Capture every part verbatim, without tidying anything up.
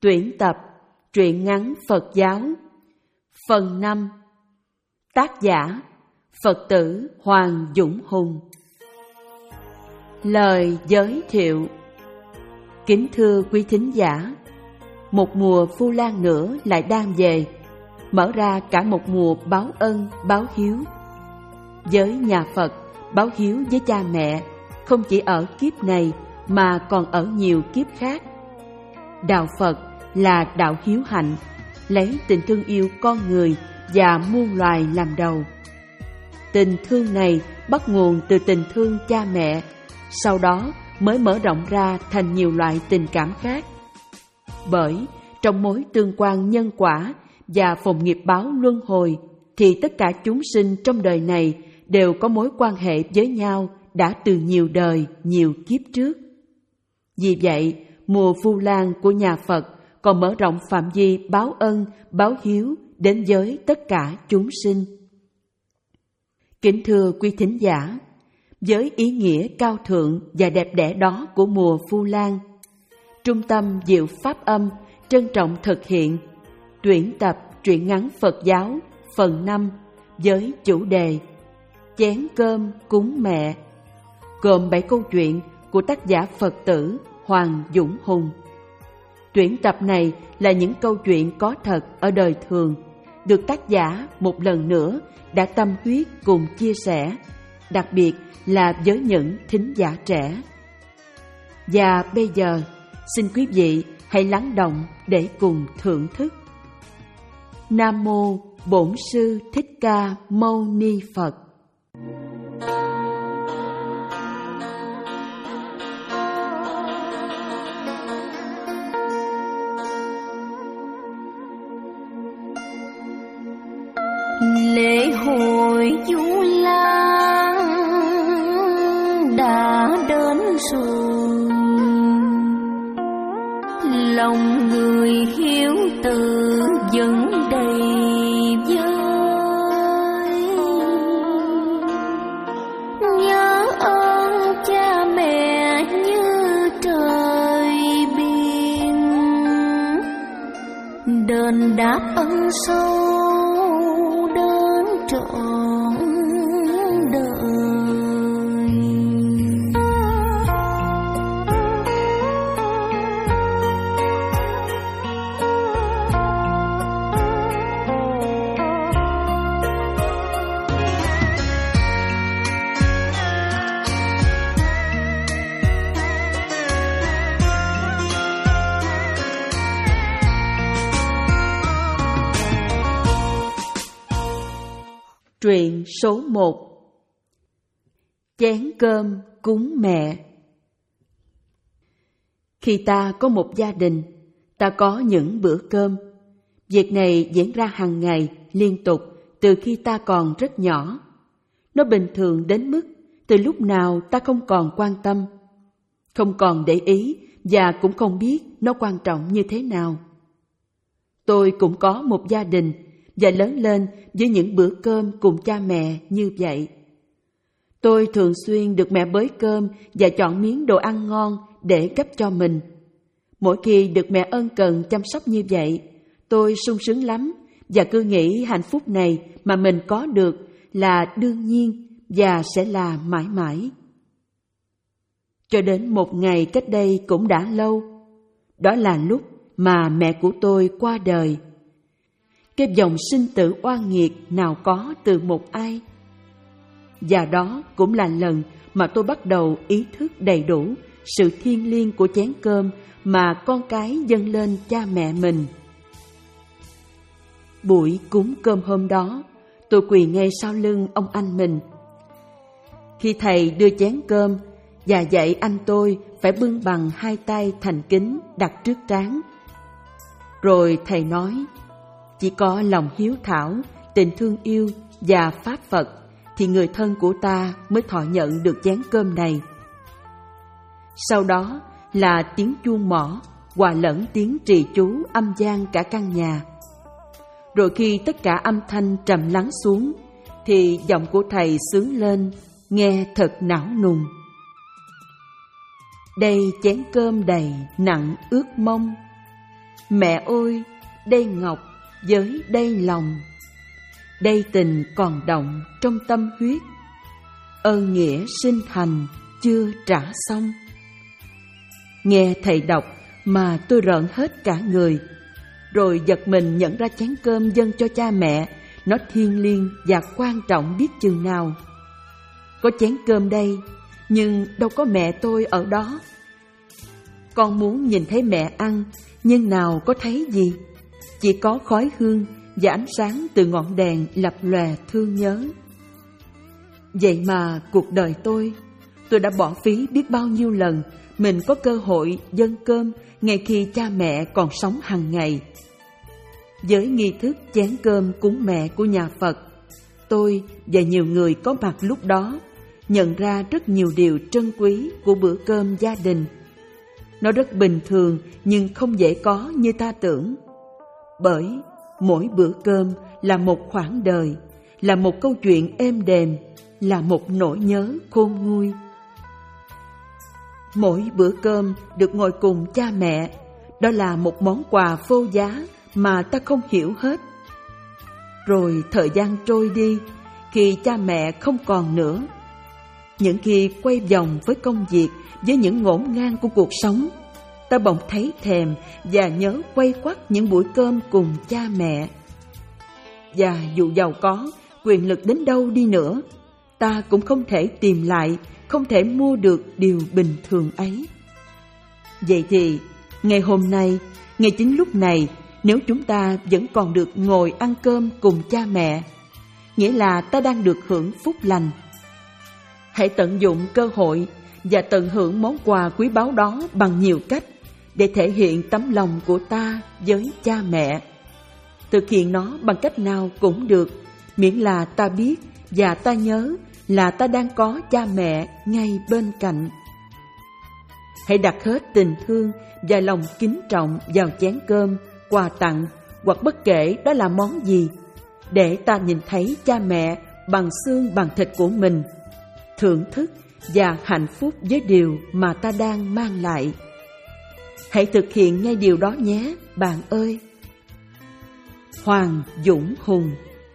Tuyển tập truyện ngắn Phật giáo. Phần năm. Tác giả Phật tử Hoàng Dũng Hùng. Lời giới thiệu. Kính thưa quý thính giả, một mùa Vu Lan nữa lại đang về, mở ra cả một mùa báo ân, báo hiếu. Với nhà Phật, báo hiếu với cha mẹ không chỉ ở kiếp này mà còn ở nhiều kiếp khác. Đạo Phật là đạo hiếu hạnh, lấy tình thương yêu con người và muôn loài làm đầu. Tình thương này bắt nguồn từ tình thương cha mẹ, sau đó mới mở rộng ra thành nhiều loại tình cảm khác. Bởi trong mối tương quan nhân quả và phòng nghiệp báo luân hồi thì tất cả chúng sinh trong đời này đều có mối quan hệ với nhau đã từ nhiều đời, nhiều kiếp trước. Vì vậy, mùa Vu Lan của nhà Phật còn mở rộng phạm vi báo ân, báo hiếu đến với tất cả chúng sinh. Kính thưa quý thính giả, với ý nghĩa cao thượng và đẹp đẽ đó của mùa Vu Lan, Trung tâm Diệu Pháp Âm trân trọng thực hiện tuyển tập truyện ngắn Phật giáo phần năm với chủ đề Chén cơm cúng mẹ, gồm bảy câu chuyện của tác giả Phật tử Hoàng Dũng Hùng. Tuyển tập này là những câu chuyện có thật ở đời thường, được tác giả một lần nữa đã tâm huyết cùng chia sẻ, đặc biệt là với những thính giả trẻ. Và bây giờ, xin quý vị hãy lắng động để cùng thưởng thức. Nam Mô Bổn Sư Thích Ca Mâu Ni Phật. Lễ hội Vu Lan đã đến rồi, lòng người hiếu từ vẫn đầy vơi. Nhớ ơn cha mẹ như trời biển, đền đáp ân sâu trọn đời. Truyện số một. Chén cơm cúng mẹ. Khi ta có một gia đình, ta có những bữa cơm. Việc này diễn ra hàng ngày, liên tục, từ khi ta còn rất nhỏ. Nó bình thường đến mức từ lúc nào ta không còn quan tâm, không còn để ý và cũng không biết nó quan trọng như thế nào. Tôi cũng có một gia đình và lớn lên với những bữa cơm cùng cha mẹ như vậy. Tôi thường xuyên được mẹ bới cơm và chọn miếng đồ ăn ngon để gấp cho mình. Mỗi khi được mẹ ân cần chăm sóc như vậy, tôi sung sướng lắm và cứ nghĩ hạnh phúc này mà mình có được là đương nhiên và sẽ là mãi mãi. Cho đến một ngày cách đây cũng đã lâu, đó là lúc mà mẹ của tôi qua đời. Cái dòng sinh tử oan nghiệt nào có từ một ai. Và đó cũng là lần mà tôi bắt đầu ý thức đầy đủ sự thiêng liêng của chén cơm mà con cái dâng lên cha mẹ mình. Buổi cúng cơm hôm đó, tôi quỳ ngay sau lưng ông anh mình. Khi thầy đưa chén cơm và dạy anh tôi phải bưng bằng hai tay thành kính đặt trước trán. Rồi thầy nói, chỉ có lòng hiếu thảo, tình thương yêu và pháp Phật thì người thân của ta mới thọ nhận được chén cơm này. Sau đó là tiếng chuông mõ hòa lẫn tiếng trì chú âm vang cả căn nhà. Rồi khi tất cả âm thanh trầm lắng xuống thì giọng của thầy xướng lên nghe thật não nùng. Đây chén cơm đầy nặng ước mong, Mẹ ơi, đây ngọc với đây lòng, đây tình còn động trong tâm huyết, ơn nghĩa sinh thành chưa trả xong. Nghe thầy đọc mà tôi rợn hết cả người, rồi giật mình nhận ra chén cơm dâng cho cha mẹ nó thiêng liêng và quan trọng biết chừng nào. Có chén cơm đây, nhưng đâu có mẹ tôi ở đó. Con muốn nhìn thấy mẹ ăn, nhưng nào có thấy gì, chỉ có khói hương và ánh sáng từ ngọn đèn lập lòe thương nhớ. Vậy mà cuộc đời tôi, tôi đã bỏ phí biết bao nhiêu lần mình có cơ hội dâng cơm ngay khi cha mẹ còn sống hàng ngày. Với nghi thức chén cơm cúng mẹ của nhà Phật, tôi và nhiều người có mặt lúc đó nhận ra rất nhiều điều trân quý của bữa cơm gia đình. Nó rất bình thường nhưng không dễ có như ta tưởng. Bởi mỗi bữa cơm là một khoảng đời, là một câu chuyện êm đềm, là một nỗi nhớ khôn nguôi. Mỗi bữa cơm được ngồi cùng cha mẹ, đó là một món quà vô giá mà ta không hiểu hết. Rồi thời gian trôi đi, khi cha mẹ không còn nữa, những khi quay vòng với công việc, với những ngổn ngang của cuộc sống, ta bỗng thấy thèm và nhớ quay quắt những buổi cơm cùng cha mẹ. Và dù giàu có, quyền lực đến đâu đi nữa, ta cũng không thể tìm lại, không thể mua được điều bình thường ấy. Vậy thì, ngày hôm nay, ngay chính lúc này, nếu chúng ta vẫn còn được ngồi ăn cơm cùng cha mẹ, nghĩa là ta đang được hưởng phúc lành. Hãy tận dụng cơ hội và tận hưởng món quà quý báu đó bằng nhiều cách để thể hiện tấm lòng của ta với cha mẹ. Thực hiện nó bằng cách nào cũng được, miễn là ta biết và ta nhớ là ta đang có cha mẹ ngay bên cạnh. Hãy đặt hết tình thương và lòng kính trọng vào chén cơm, quà tặng hoặc bất kể đó là món gì, để ta nhìn thấy cha mẹ bằng xương bằng thịt của mình, thưởng thức và hạnh phúc với điều mà ta đang mang lại. Hãy thực hiện ngay điều đó nhé, bạn ơi. Hoàng Dũng Hùng.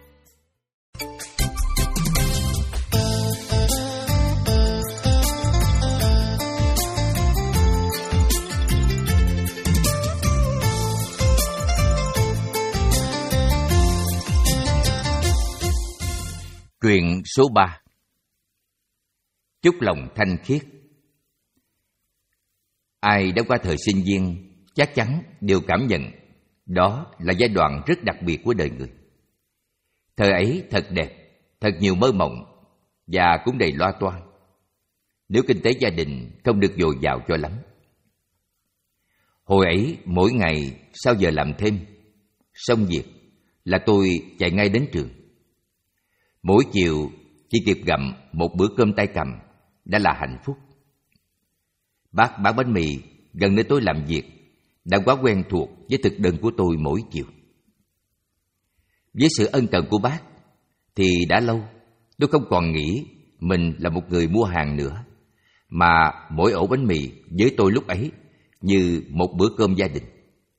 Truyện số ba. Chúc lòng thanh khiết. Ai đã qua thời sinh viên chắc chắn đều cảm nhận đó là giai đoạn rất đặc biệt của đời người. Thời ấy thật đẹp, thật nhiều mơ mộng và cũng đầy loa toan, nếu kinh tế gia đình không được dồi dào cho lắm. Hồi ấy mỗi ngày sau giờ làm thêm, xong việc là tôi chạy ngay đến trường. Mỗi chiều chỉ kịp gặm một bữa cơm tay cầm đã là hạnh phúc. Bác bán bánh mì gần nơi tôi làm việc đã quá quen thuộc với thực đơn của tôi mỗi chiều. Với sự ân cần của bác thì đã lâu tôi không còn nghĩ mình là một người mua hàng nữa, mà mỗi ổ bánh mì với tôi lúc ấy như một bữa cơm gia đình.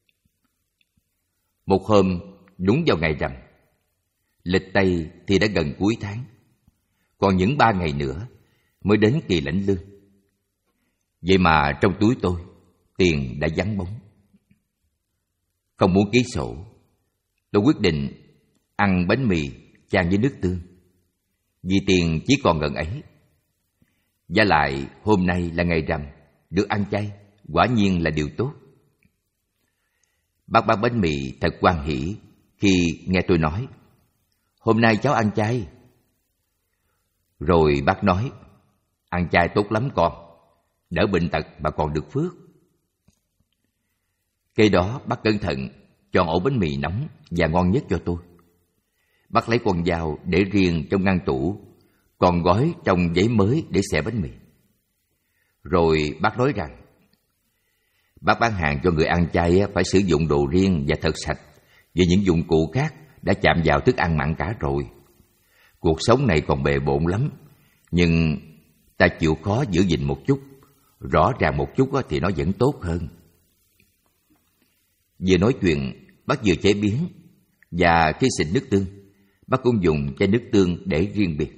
Một hôm đúng vào ngày rằm, lịch Tây thì đã gần cuối tháng, còn những ba ngày nữa mới đến kỳ lãnh lương. Vậy mà trong túi tôi tiền đã vắng bóng. Không muốn ký sổ, tôi quyết định ăn bánh mì chan với nước tương, vì tiền chỉ còn gần ấy. Và lại hôm nay là ngày rằm, được ăn chay quả nhiên là điều tốt. Bác bán bánh mì thật hoan hỉ khi nghe tôi nói hôm nay cháu ăn chay. Rồi bác nói ăn chay tốt lắm con, đỡ bệnh tật mà còn được phước. Cây đó bác cẩn thận chọn ổ bánh mì nóng và ngon nhất cho tôi. Bác lấy con dao để riêng trong ngăn tủ, còn gói trong giấy mới để xẻ bánh mì. Rồi bác nói rằng bác bán hàng cho người ăn chay phải sử dụng đồ riêng và thật sạch, vì những dụng cụ khác đã chạm vào thức ăn mặn cả rồi. Cuộc sống này còn bề bộn lắm, nhưng ta chịu khó giữ gìn một chút, rõ ràng một chút thì nó vẫn tốt hơn. Vừa nói chuyện, bác vừa chế biến, và khi xịt nước tương, bác cũng dùng chai nước tương để riêng biệt.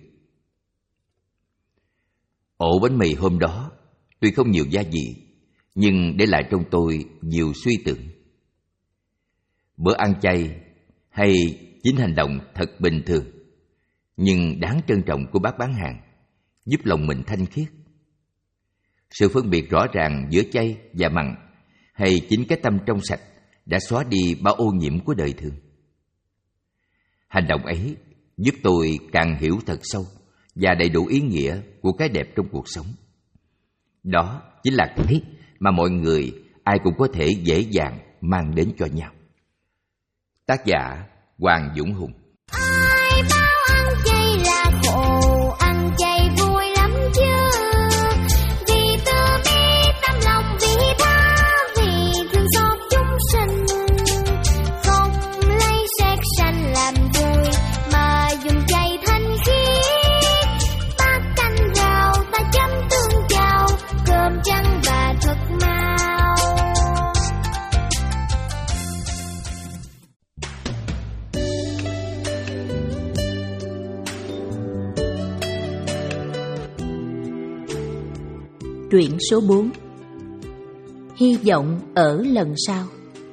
Ổ bánh mì hôm đó tuy không nhiều gia vị, nhưng để lại trong tôi nhiều suy tưởng. Bữa ăn chay hay chính hành động thật bình thường, nhưng đáng trân trọng của bác bán hàng, giúp lòng mình thanh khiết. Sự phân biệt rõ ràng giữa chay và mặn, hay chính cái tâm trong sạch đã xóa đi bao ô nhiễm của đời thường. Hành động ấy giúp tôi càng hiểu thật sâu và đầy đủ ý nghĩa của cái đẹp trong cuộc sống. Đó chính là cái mà mọi người ai cũng có thể dễ dàng mang đến cho nhau. Tác giả Hoàng Dũng Hùng. Ai bảo ăn chay là khổ, ăn chay vui lắm chứ. Vì từ bi tâm lòng vị tha, vì thương xót chúng sinh. Không lấy xét sanh làm vui, mà dùng chay thanh khiết. Bát canh rau ta chấm tương chao, cơm trắng và thật mau. Truyện số bốn. Hy vọng ở lần sau.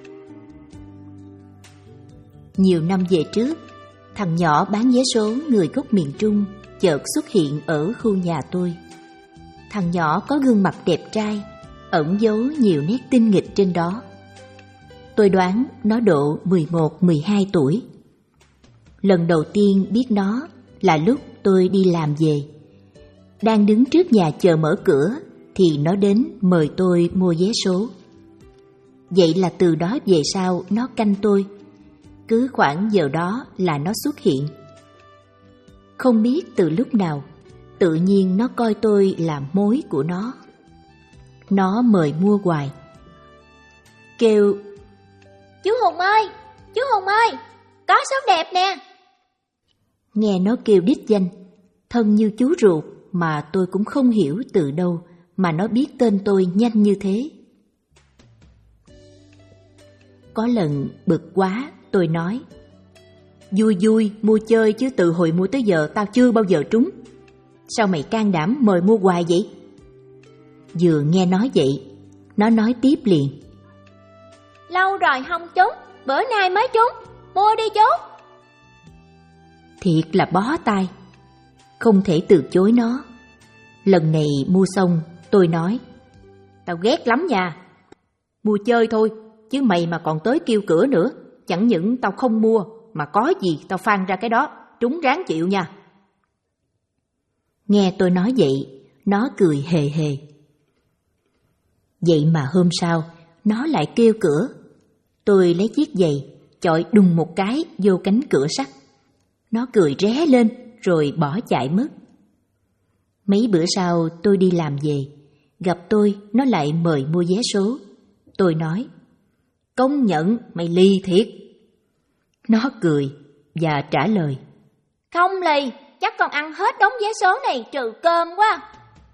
Nhiều năm về trước, thằng nhỏ bán vé số người gốc miền Trung chợt xuất hiện ở khu nhà tôi. Thằng nhỏ có gương mặt đẹp trai, ẩn giấu nhiều nét tinh nghịch trên đó. Tôi đoán nó độ mười một mười hai tuổi. Lần đầu tiên biết nó là lúc tôi đi làm về. Đang đứng trước nhà chờ mở cửa thì nó đến mời tôi mua vé số. Vậy là từ đó về sau nó canh tôi. Cứ khoảng giờ đó là nó xuất hiện. Không biết từ lúc nào, tự nhiên nó coi tôi là mối của nó. Nó mời mua hoài, kêu: Chú Hùng ơi, chú Hùng ơi, có số đẹp nè. Nghe nó kêu đích danh, thân như chú ruột, mà tôi cũng không hiểu từ đâu mà nó biết tên tôi nhanh như thế. Có lần bực quá, tôi nói: Vui vui, mua chơi chứ từ hồi mua tới giờ tao chưa bao giờ trúng. Sao mày can đảm mời mua hoài vậy? Vừa nghe nói vậy, nó nói tiếp liền: Lâu rồi không trúng, bữa nay mới trúng, mua đi chú. Thiệt là bó tay, không thể từ chối nó. Lần này mua xong, tôi nói: Tao ghét lắm nha. Mua chơi thôi, chứ mày mà còn tới kêu cửa nữa, chẳng những tao không mua, mà có gì tao phang ra cái đó, trúng ráng chịu nha. Nghe tôi nói vậy, nó cười hề hề. Vậy mà hôm sau, nó lại kêu cửa. Tôi lấy chiếc giày, chọi đùng một cái vô cánh cửa sắt. Nó cười ré lên, rồi bỏ chạy mất. Mấy bữa sau tôi đi làm về, gặp tôi, nó lại mời mua vé số. Tôi nói: Công nhận mày lì thiệt. Nó cười và trả lời: Không lì, chắc còn ăn hết đống vé số này trừ cơm quá.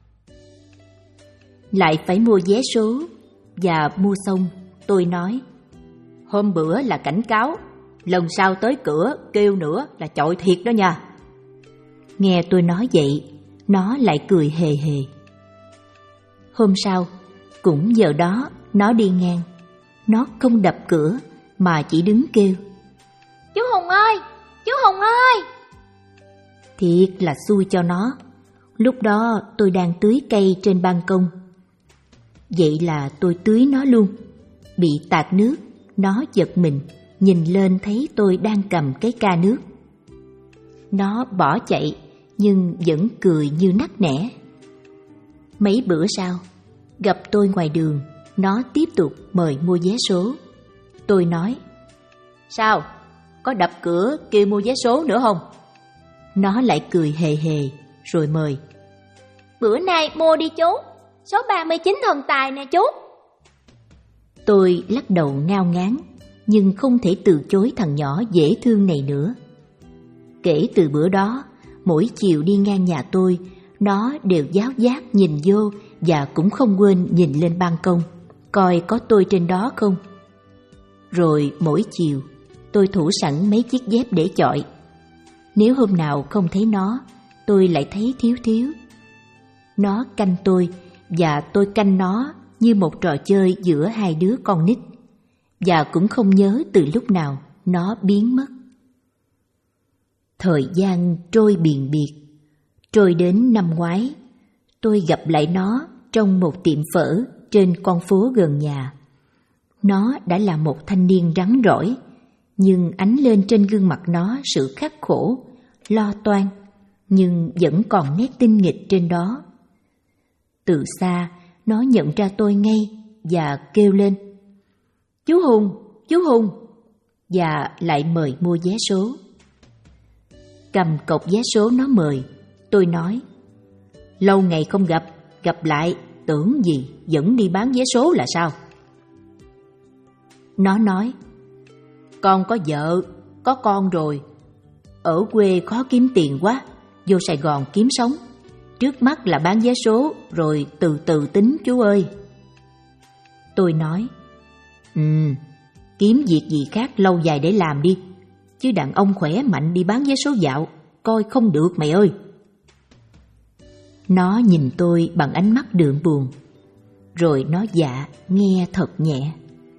Lại phải mua vé số, và mua xong tôi nói: Hôm bữa là cảnh cáo, lần sau tới cửa kêu nữa là chọi thiệt đó nha. Nghe tôi nói vậy, nó lại cười hề hề. Hôm sau, cũng giờ đó nó đi ngang. Nó không đập cửa mà chỉ đứng kêu: Chú Hùng ơi, chú Hùng ơi. Thiệt là xui cho nó. Lúc đó tôi đang tưới cây trên ban công. Vậy là tôi tưới nó luôn. Bị tạt nước, nó giật mình, nhìn lên thấy tôi đang cầm cái ca nước. Nó bỏ chạy, nhưng vẫn cười như nắc nẻ. Mấy bữa sau, gặp tôi ngoài đường, nó tiếp tục mời mua vé số. Tôi nói: Sao? Có đập cửa kêu mua vé số nữa không? Nó lại cười hề hề, rồi mời: Bữa nay mua đi chú, số ba mươi chín thần tài nè chú. Tôi lắc đầu ngao ngán, nhưng không thể từ chối thằng nhỏ dễ thương này nữa. Kể từ bữa đó, mỗi chiều đi ngang nhà tôi, nó đều giáo giác nhìn vô và cũng không quên nhìn lên ban công, coi có tôi trên đó không. Rồi mỗi chiều tôi thủ sẵn mấy chiếc dép để chọi. Nếu hôm nào không thấy nó, tôi lại thấy thiếu thiếu. Nó canh tôi và tôi canh nó như một trò chơi giữa hai đứa con nít, và cũng không nhớ từ lúc nào nó biến mất. Thời gian trôi biền biệt, trôi đến năm ngoái, tôi gặp lại nó trong một tiệm phở trên con phố gần nhà. Nó đã là một thanh niên rắn rỏi, nhưng ánh lên trên gương mặt nó sự khắc khổ, lo toan, nhưng vẫn còn nét tinh nghịch trên đó. Từ xa, nó nhận ra tôi ngay và kêu lên: "Chú Hùng, chú Hùng!" và lại mời mua vé số. Cầm cọc vé số nó mời, tôi nói: "Lâu ngày không gặp, gặp lại, tưởng gì vẫn đi bán vé số là sao?" Nó nói: "Con có vợ, có con rồi. Ở quê khó kiếm tiền quá, vô Sài Gòn kiếm sống. Trước mắt là bán vé số, rồi từ từ tính chú ơi." Tôi nói: Ừ, kiếm việc gì khác lâu dài để làm đi, chứ đàn ông khỏe mạnh đi bán vé số dạo, coi không được mày ơi." Nó nhìn tôi bằng ánh mắt đượm buồn, rồi nó dạ nghe thật nhẹ.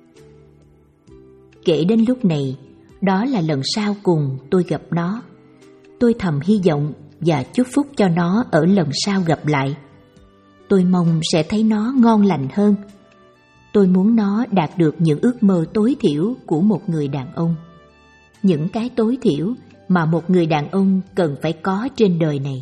Kể đến lúc này, đó là lần sau cùng tôi gặp nó. Tôi thầm hy vọng và chúc phúc cho nó ở lần sau gặp lại. Tôi mong sẽ thấy nó ngon lành hơn. Tôi muốn nó đạt được những ước mơ tối thiểu của một người đàn ông, những cái tối thiểu mà một người đàn ông cần phải có trên đời này.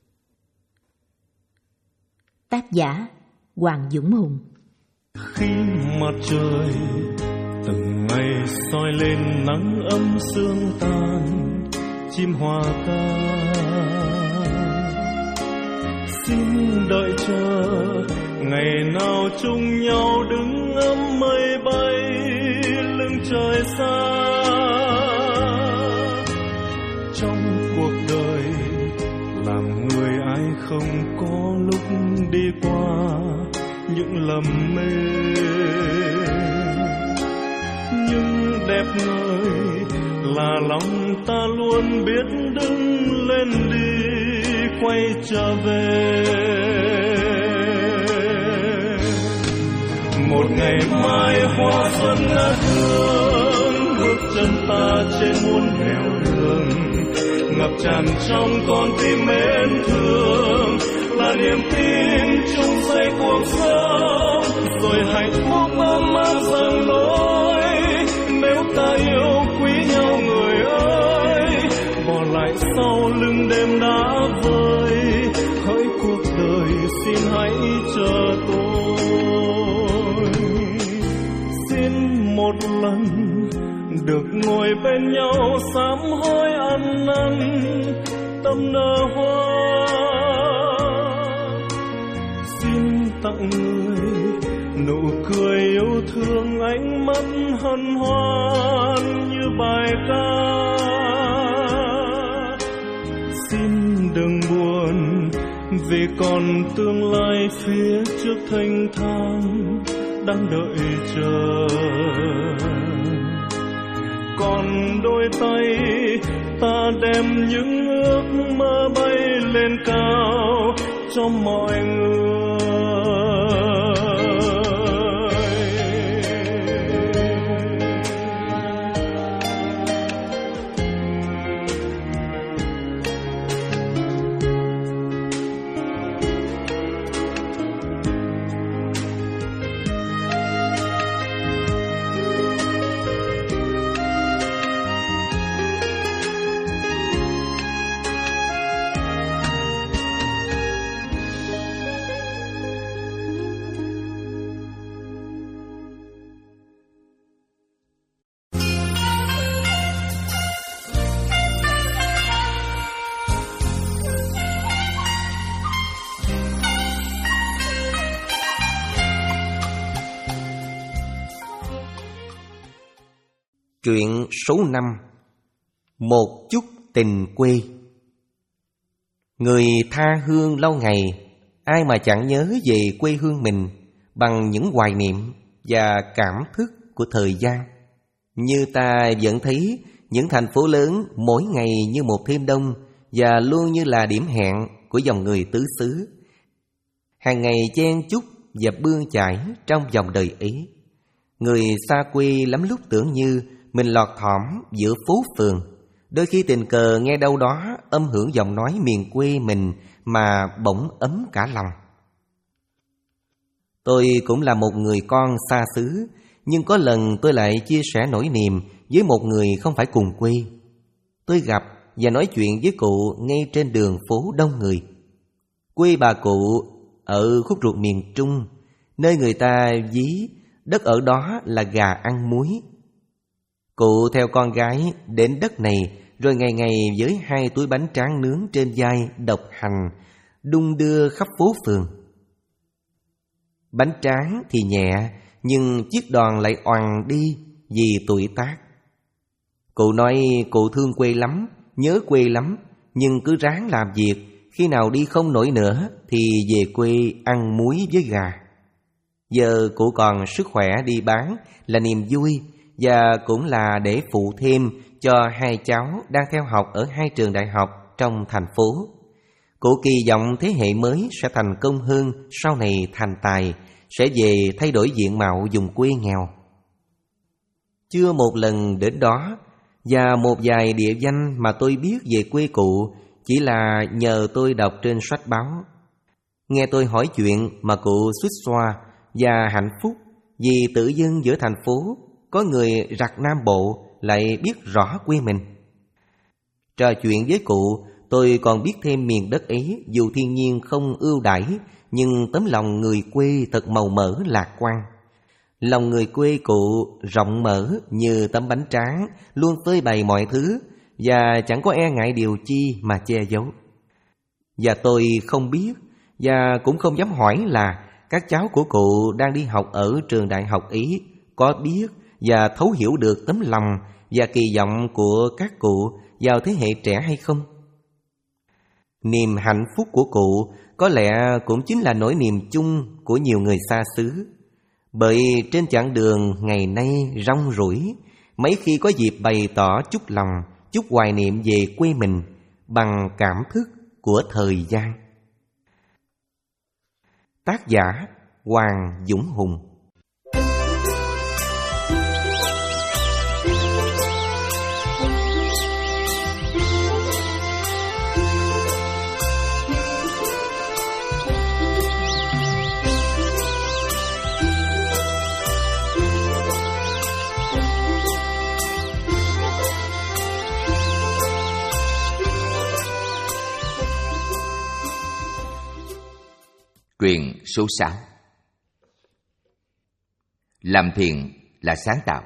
Tác giả Hoàng Dũng Hùng. Khi mặt trời từng ngày soi lên nắng ấm sương tan, chim hòa ca xin đợi chờ ngày nào chung nhau đứng ngắm mây bay lưng trời xa. Trong cuộc đời làm người ai không có lúc đi qua những lầm mê, nhưng đẹp ngời là lòng ta luôn biết đứng lên đi quay trở về. Một ngày mai hoa xuân ngát hương, bước chân ta trên muôn nẻo đường, ngập tràn trong con tim mến thương, là niềm tin chung xây cuộc sống, rồi hạnh phúc ấm áp dần lối. Nếu ta yêu quý nhau người ơi, bỏ lại sau lưng đêm đã vơi, hỡi cuộc đời xin hãy chờ tôi. Xin một lần được ngồi bên nhau sám hối ăn năn tâm nở hoa. Xin tặng người nụ cười yêu thương, ánh mắt hân hoan như bài ca. Xin đừng buồn vì còn tương lai phía trước thênh thang đang đợi chờ. Còn đôi tay ta đem những ước mơ bay lên cao cho mọi người. Truyện số năm. Một chút tình quê. Người tha hương lâu ngày, ai mà chẳng nhớ về quê hương mình bằng những hoài niệm và cảm thức của thời gian. Như ta vẫn thấy những thành phố lớn mỗi ngày như một thêm đông, và luôn như là điểm hẹn của dòng người tứ xứ, hàng ngày chen chúc và bươn chải trong dòng đời ấy. Người xa quê lắm lúc tưởng như mình lọt thỏm giữa phố phường, đôi khi tình cờ nghe đâu đó âm hưởng giọng nói miền quê mình mà bỗng ấm cả lòng. Tôi cũng là một người con xa xứ, nhưng có lần tôi lại chia sẻ nỗi niềm với một người không phải cùng quê. Tôi gặp và nói chuyện với cụ ngay trên đường phố đông người. Quê bà cụ ở khúc ruột miền Trung, nơi người ta ví đất ở đó là gà ăn muối. Cụ theo con gái đến đất này, rồi ngày ngày với hai túi bánh tráng nướng trên vai độc hành, đung đưa khắp phố phường. Bánh tráng thì nhẹ, nhưng chiếc đòn lại oằn đi vì tuổi tác. Cụ nói cụ thương quê lắm, nhớ quê lắm, nhưng cứ ráng làm việc, khi nào đi không nổi nữa thì về quê ăn muối với gà. Giờ cụ còn sức khỏe đi bán là niềm vui, và cũng là để phụ thêm cho hai cháu đang theo học ở hai trường đại học trong thành phố. Cụ kỳ vọng thế hệ mới sẽ thành công hơn, sau này thành tài, sẽ về thay đổi diện mạo vùng quê nghèo. Chưa một lần đến đó, và một vài địa danh mà tôi biết về quê cụ chỉ là nhờ tôi đọc trên sách báo. Nghe tôi hỏi chuyện mà cụ xuýt xoa và hạnh phúc vì tự dân giữa thành phố có người rặt Nam Bộ lại biết rõ quê mình. Trò chuyện với cụ, tôi còn biết thêm miền đất ấy dù thiên nhiên không ưu đãi, nhưng tấm lòng người quê thật màu mỡ lạc quan. Lòng người quê cụ rộng mở như tấm bánh tráng, luôn phơi bày mọi thứ và chẳng có e ngại điều chi mà che giấu. Và tôi không biết và cũng không dám hỏi là các cháu của cụ đang đi học ở trường đại học ấy có biết và thấu hiểu được tấm lòng và kỳ vọng của các cụ vào thế hệ trẻ hay không. Niềm hạnh phúc của cụ có lẽ cũng chính là nỗi niềm chung của nhiều người xa xứ. Bởi trên chặng đường ngày nay rong ruổi, mấy khi có dịp bày tỏ chút lòng, chút hoài niệm về quê mình bằng cảm thức của thời gian. Tác giả Hoàng Dũng Hùng. Truyện số sáu. Làm thiện là sáng tạo.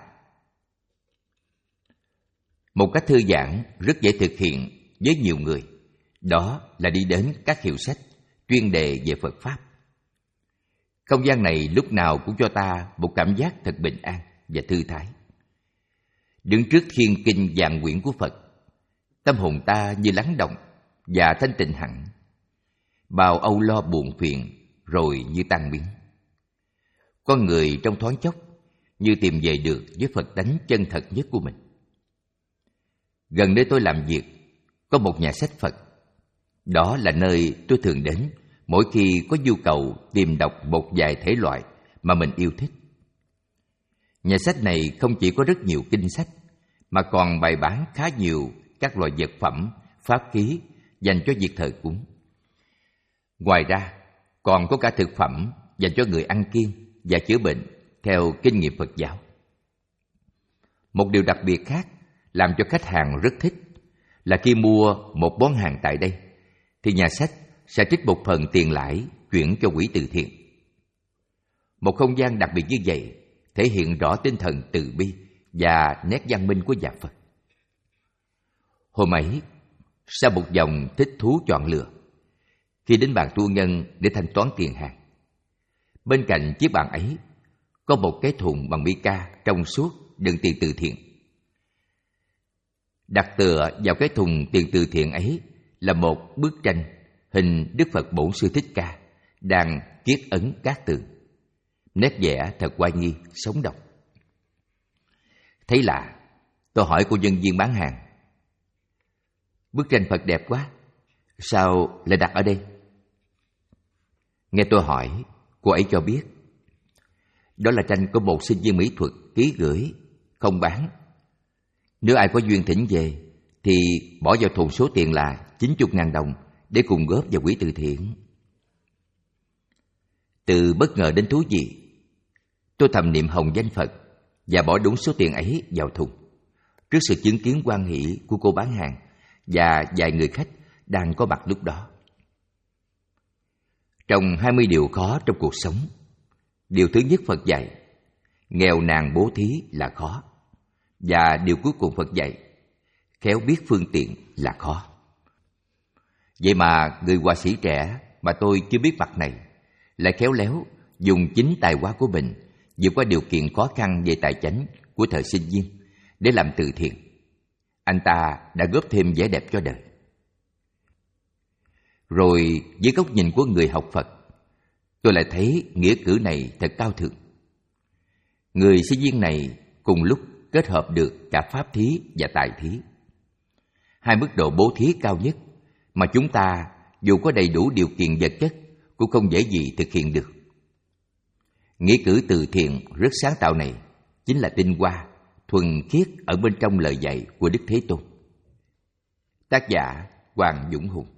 Một cách thư giãn rất dễ thực hiện với nhiều người, đó là đi đến các hiệu sách chuyên đề về Phật Pháp. Không gian này lúc nào cũng cho ta một cảm giác thật bình an và thư thái. Đứng trước thiên kinh vạn quyển của Phật, tâm hồn ta như lắng động và thanh tịnh hẳn. Bao âu lo buồn phiền rồi như tan biến. Con người trong thoáng chốc như tìm về được với Phật tánh chân thật nhất của mình. Gần nơi tôi làm việc có một nhà sách Phật. Đó là nơi tôi thường đến mỗi khi có nhu cầu tìm đọc một vài thể loại mà mình yêu thích. Nhà sách này không chỉ có rất nhiều kinh sách, mà còn bày bán khá nhiều các loại vật phẩm, pháp khí dành cho việc thờ cúng. Ngoài ra, còn có cả thực phẩm dành cho người ăn kiêng và chữa bệnh theo kinh nghiệm Phật giáo. Một điều đặc biệt khác làm cho khách hàng rất thích là khi mua một món hàng tại đây, thì nhà sách sẽ trích một phần tiền lãi chuyển cho quỹ từ thiện. Một không gian đặc biệt như vậy thể hiện rõ tinh thần từ bi và nét văn minh của nhà Phật. Hôm ấy, sau một vòng thích thú chọn lựa, khi đến bàn thu ngân để thanh toán tiền hàng, bên cạnh chiếc bàn ấy có một cái thùng bằng mica trong suốt đựng tiền từ thiện. Đặt tựa vào cái thùng tiền từ thiện ấy là một bức tranh hình Đức Phật Bổn Sư Thích Ca đang kiết ấn cát tường, nét vẽ thật oai nghi, sống động. Thấy lạ, tôi hỏi cô nhân viên bán hàng: bức tranh Phật đẹp quá, sao lại đặt ở đây? Nghe tôi hỏi, cô ấy cho biết đó là tranh của một sinh viên mỹ thuật ký gửi, không bán. Nếu ai có duyên thỉnh về thì bỏ vào thùng số tiền là chín mươi nghìn đồng để cùng góp vào quỹ từ thiện. Từ bất ngờ đến thú vị, tôi thầm niệm hồng danh Phật và bỏ đúng số tiền ấy vào thùng, trước sự chứng kiến hoan hỷ của cô bán hàng và vài người khách đang có mặt lúc đó. Trong hai mươi điều khó trong cuộc sống, điều thứ nhất Phật dạy: nghèo nàn bố thí là khó. Và điều cuối cùng Phật dạy: khéo biết phương tiện là khó. Vậy mà người họa sĩ trẻ mà tôi chưa biết mặt này lại khéo léo dùng chính tài hoa của mình vượt qua điều kiện khó khăn về tài chánh của thời sinh viên để làm từ thiện. Anh ta đã góp thêm vẻ đẹp cho đời. Rồi dưới góc nhìn của người học Phật, tôi lại thấy nghĩa cử này thật cao thượng. Người sinh viên này cùng lúc kết hợp được cả pháp thí và tài thí, hai mức độ bố thí cao nhất mà chúng ta dù có đầy đủ điều kiện vật chất cũng không dễ gì thực hiện được. Nghĩa cử từ thiện rất sáng tạo này chính là tinh hoa, thuần khiết ở bên trong lời dạy của Đức Thế Tôn. Tác giả Hoàng Dũng Hùng.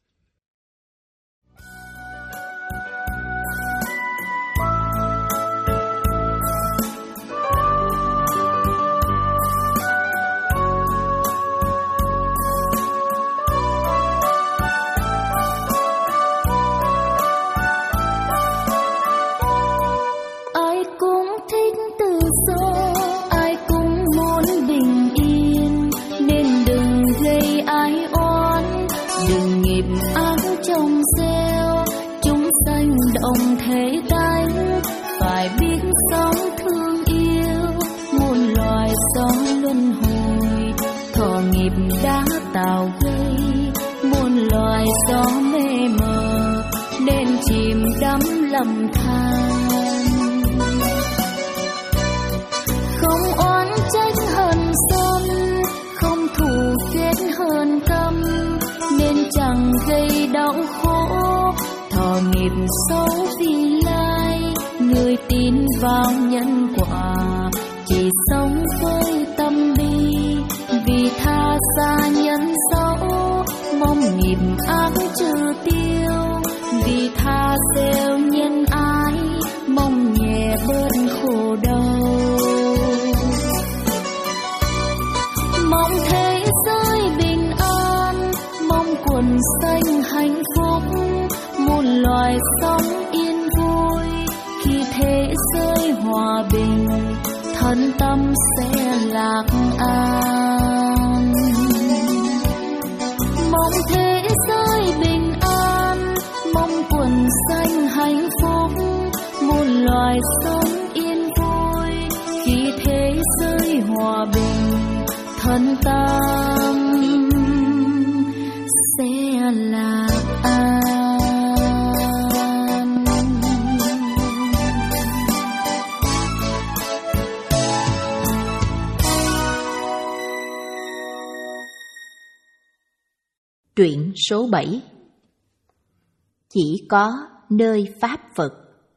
Tạo gây muôn loài gió mê mờ nên chìm đắm lầm than. Không oán trách hờn sân, không thù ghét hờn căm, nên chẳng gây đau khổ thọ nghiệp xấu vì lai. Người tin vào nhân quả chỉ sống với tâm bi, vì tha xa nhân xấu mong nghiệp ác trừ tiêu, vì tha gieo nhân ái mong nhẹ bớt khổ đau. Mong thế giới bình an, mong quần xanh hạnh phúc, muôn loài sống yên vui. Khi thế giới hòa bình, thân tâm sẽ lạc an. Mong thế giới bình an, mong quần xanh hạnh phúc, muôn loài sống yên vui. Khi thế giới hòa bình, thân tâm sẽ lạc an. Truyện số bảy. Chỉ có nơi Pháp Phật.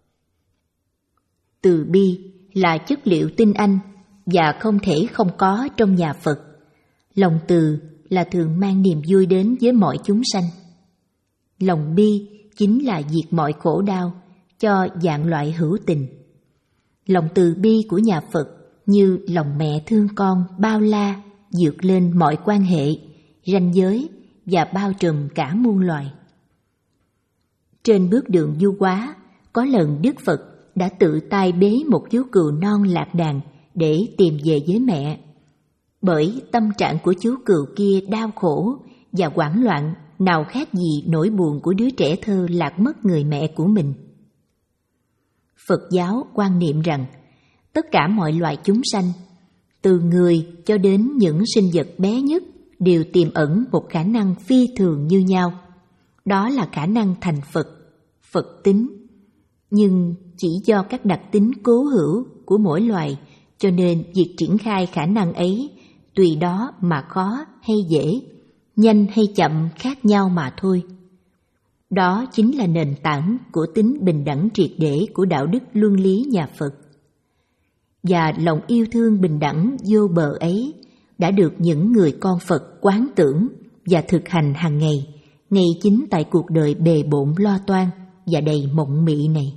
Từ bi là chất liệu tinh anh và không thể không có trong nhà Phật. Lòng từ là thường mang niềm vui đến với mọi chúng sanh. Lòng bi chính là diệt mọi khổ đau cho vạn loại hữu tình. Lòng từ bi của nhà Phật như lòng mẹ thương con bao la, vượt lên mọi quan hệ, ranh giới và bao trùm cả muôn loài. Trên bước đường du hóa, có lần Đức Phật đã tự tay bế một chú cừu non lạc đàn để tìm về với mẹ. Bởi tâm trạng của chú cừu kia đau khổ và hoảng loạn nào khác gì nỗi buồn của đứa trẻ thơ lạc mất người mẹ của mình. Phật giáo quan niệm rằng tất cả mọi loài chúng sanh, từ người cho đến những sinh vật bé nhất, đều tiềm ẩn một khả năng phi thường như nhau. Đó là khả năng thành Phật, Phật tính. Nhưng chỉ do các đặc tính cố hữu của mỗi loài cho nên việc triển khai khả năng ấy tùy đó mà khó hay dễ, nhanh hay chậm khác nhau mà thôi. Đó chính là nền tảng của tính bình đẳng triệt để của đạo đức luân lý nhà Phật. Và lòng yêu thương bình đẳng vô bờ ấy đã được những người con Phật quán tưởng và thực hành hàng ngày, ngay chính tại cuộc đời bề bộn lo toan và đầy mộng mị này.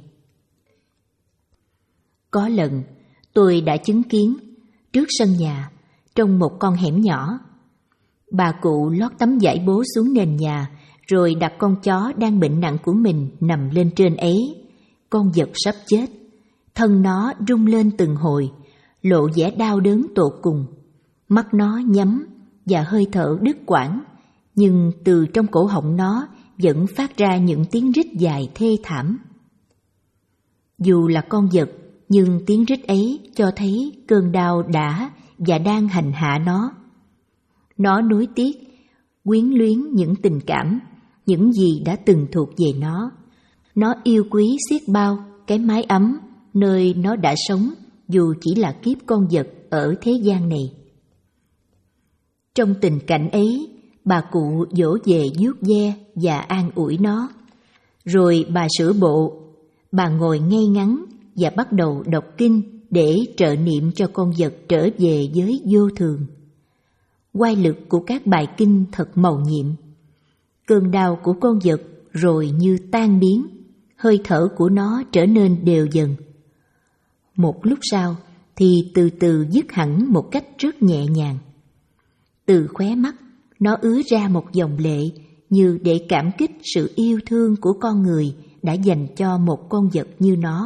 Có lần, tôi đã chứng kiến trước sân nhà, trong một con hẻm nhỏ, bà cụ lót tấm vải bố xuống nền nhà, rồi đặt con chó đang bệnh nặng của mình nằm lên trên ấy. Con vật sắp chết, thân nó rung lên từng hồi, lộ vẻ đau đớn tột cùng. Mắt nó nhắm và hơi thở đứt quãng, nhưng từ trong cổ họng nó vẫn phát ra những tiếng rít dài thê thảm. Dù là con vật, nhưng tiếng rít ấy cho thấy cơn đau đã và đang hành hạ nó. Nó nuối tiếc, quyến luyến những tình cảm, những gì đã từng thuộc về nó. Nó yêu quý xiết bao cái mái ấm nơi nó đã sống, dù chỉ là kiếp con vật ở thế gian này. Trong tình cảnh ấy, bà cụ dỗ về vuốt ve và an ủi nó. Rồi bà sửa bộ, bà ngồi ngay ngắn và bắt đầu đọc kinh để trợ niệm cho con vật trở về với vô thường. Oai lực của các bài kinh thật mầu nhiệm. Cơn đau của con vật rồi như tan biến, hơi thở của nó trở nên đều dần. Một lúc sau thì từ từ dứt hẳn một cách rất nhẹ nhàng. Từ khóe mắt, nó ứa ra một dòng lệ như để cảm kích sự yêu thương của con người đã dành cho một con vật như nó.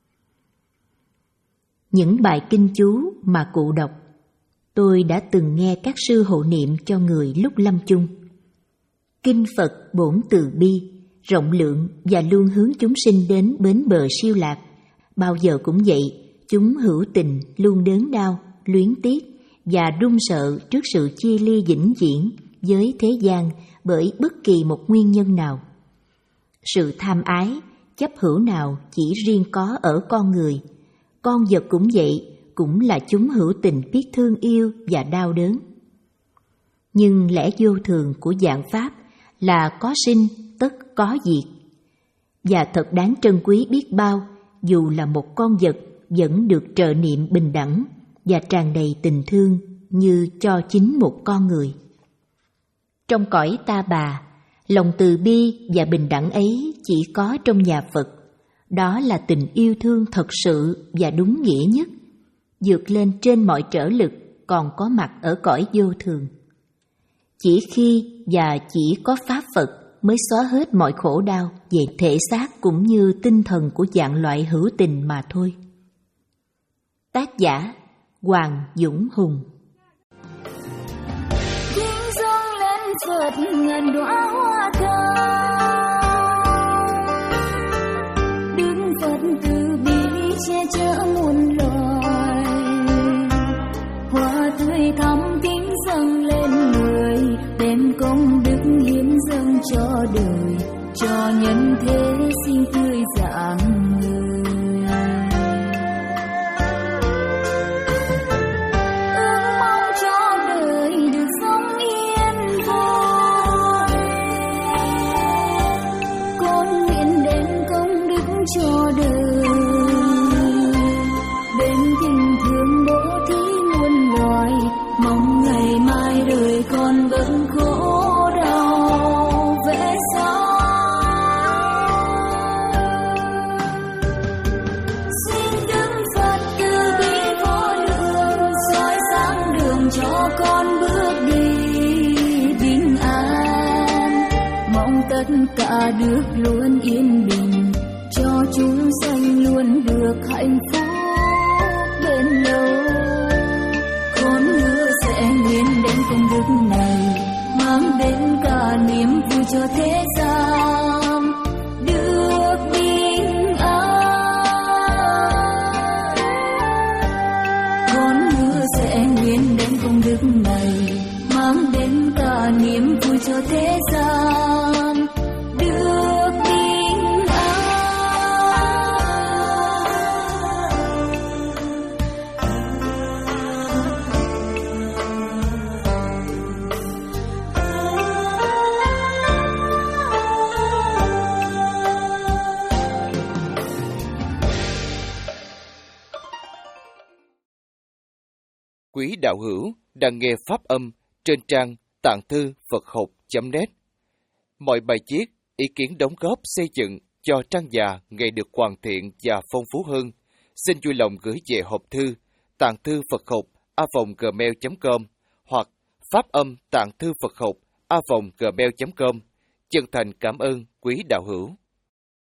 Những bài kinh chú mà cụ đọc, tôi đã từng nghe các sư hộ niệm cho người lúc lâm chung. Kinh Phật bổn từ bi, rộng lượng và luôn hướng chúng sinh đến bến bờ siêu lạc. Bao giờ cũng vậy, chúng hữu tình luôn đớn đau, luyến tiếc và run sợ trước sự chia ly vĩnh viễn với thế gian bởi bất kỳ một nguyên nhân nào. Sự tham ái, chấp hữu nào chỉ riêng có ở con người. Con vật cũng vậy, cũng là chúng hữu tình biết thương yêu và đau đớn. Nhưng lẽ vô thường của dạng Pháp là có sinh tất có diệt. Và thật đáng trân quý biết bao, dù là một con vật vẫn được trợ niệm bình đẳng và tràn đầy tình thương như cho chính một con người. Trong cõi ta bà, lòng từ bi và bình đẳng ấy chỉ có trong nhà Phật. Đó là tình yêu thương thật sự và đúng nghĩa nhất, vượt lên trên mọi trở lực còn có mặt ở cõi vô thường. Chỉ khi và chỉ có Pháp Phật mới xóa hết mọi khổ đau về thể xác cũng như tinh thần của dạng loại hữu tình mà thôi. Tác giả Hoàng Dũng Hùng. Tiếng dâng lên Phật ngàn đóa hoa thơm, Đức Phật từ bi che chở muôn loài. Hoa tươi thắm kính dâng lên người, đem công đức hiến dâng cho đời, cho nhân thế sinh tươi rạng người. Cho đời bên tình thương bố thí muôn loài, mong ngày mai đời con vẫn khổ đau vẽ sao. Xin Đức Phật từ bi vô lượng soi sáng đường cho con bước đi bình an, mong tất cả được luôn yên bình, cho chúng sanh luôn được hạnh phúc bền lâu. Con hứa sẽ nguyện đem công đức này mang đến cả niềm vui cho thế gian được bình an. Con hứa sẽ nguyện đem công đức này mang đến cả niềm vui cho thế gian được bình an. quý đạo hữu đang nghe pháp âm trên trang tạng thư Phật học chấm net. Mọi bài viết, ý kiến đóng góp xây dựng cho trang già ngày được hoàn thiện và phong phú hơn, xin vui lòng gửi về hộp thư tạng thư Phật học a vòng gmail chấm com hoặc pháp âm tạng thư Phật học a vòng gmail chấm com. Chân thành cảm ơn quý đạo hữu.